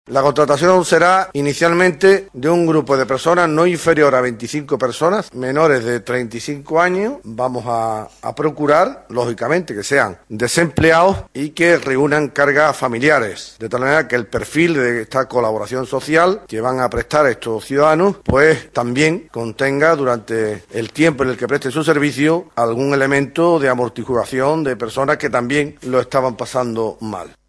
La contratación será inicialmente de un grupo de personas no inferior a 25 personas, menores de 35 años. Vamos a procurar, lógicamente, que sean desempleados y que reúnan cargas familiares, de tal manera que el perfil de esta colaboración social que van a prestar estos ciudadanos, pues también contenga durante el tiempo en el que presten su servicio algún elemento de amortiguación de personas que también lo estaban pasando mal.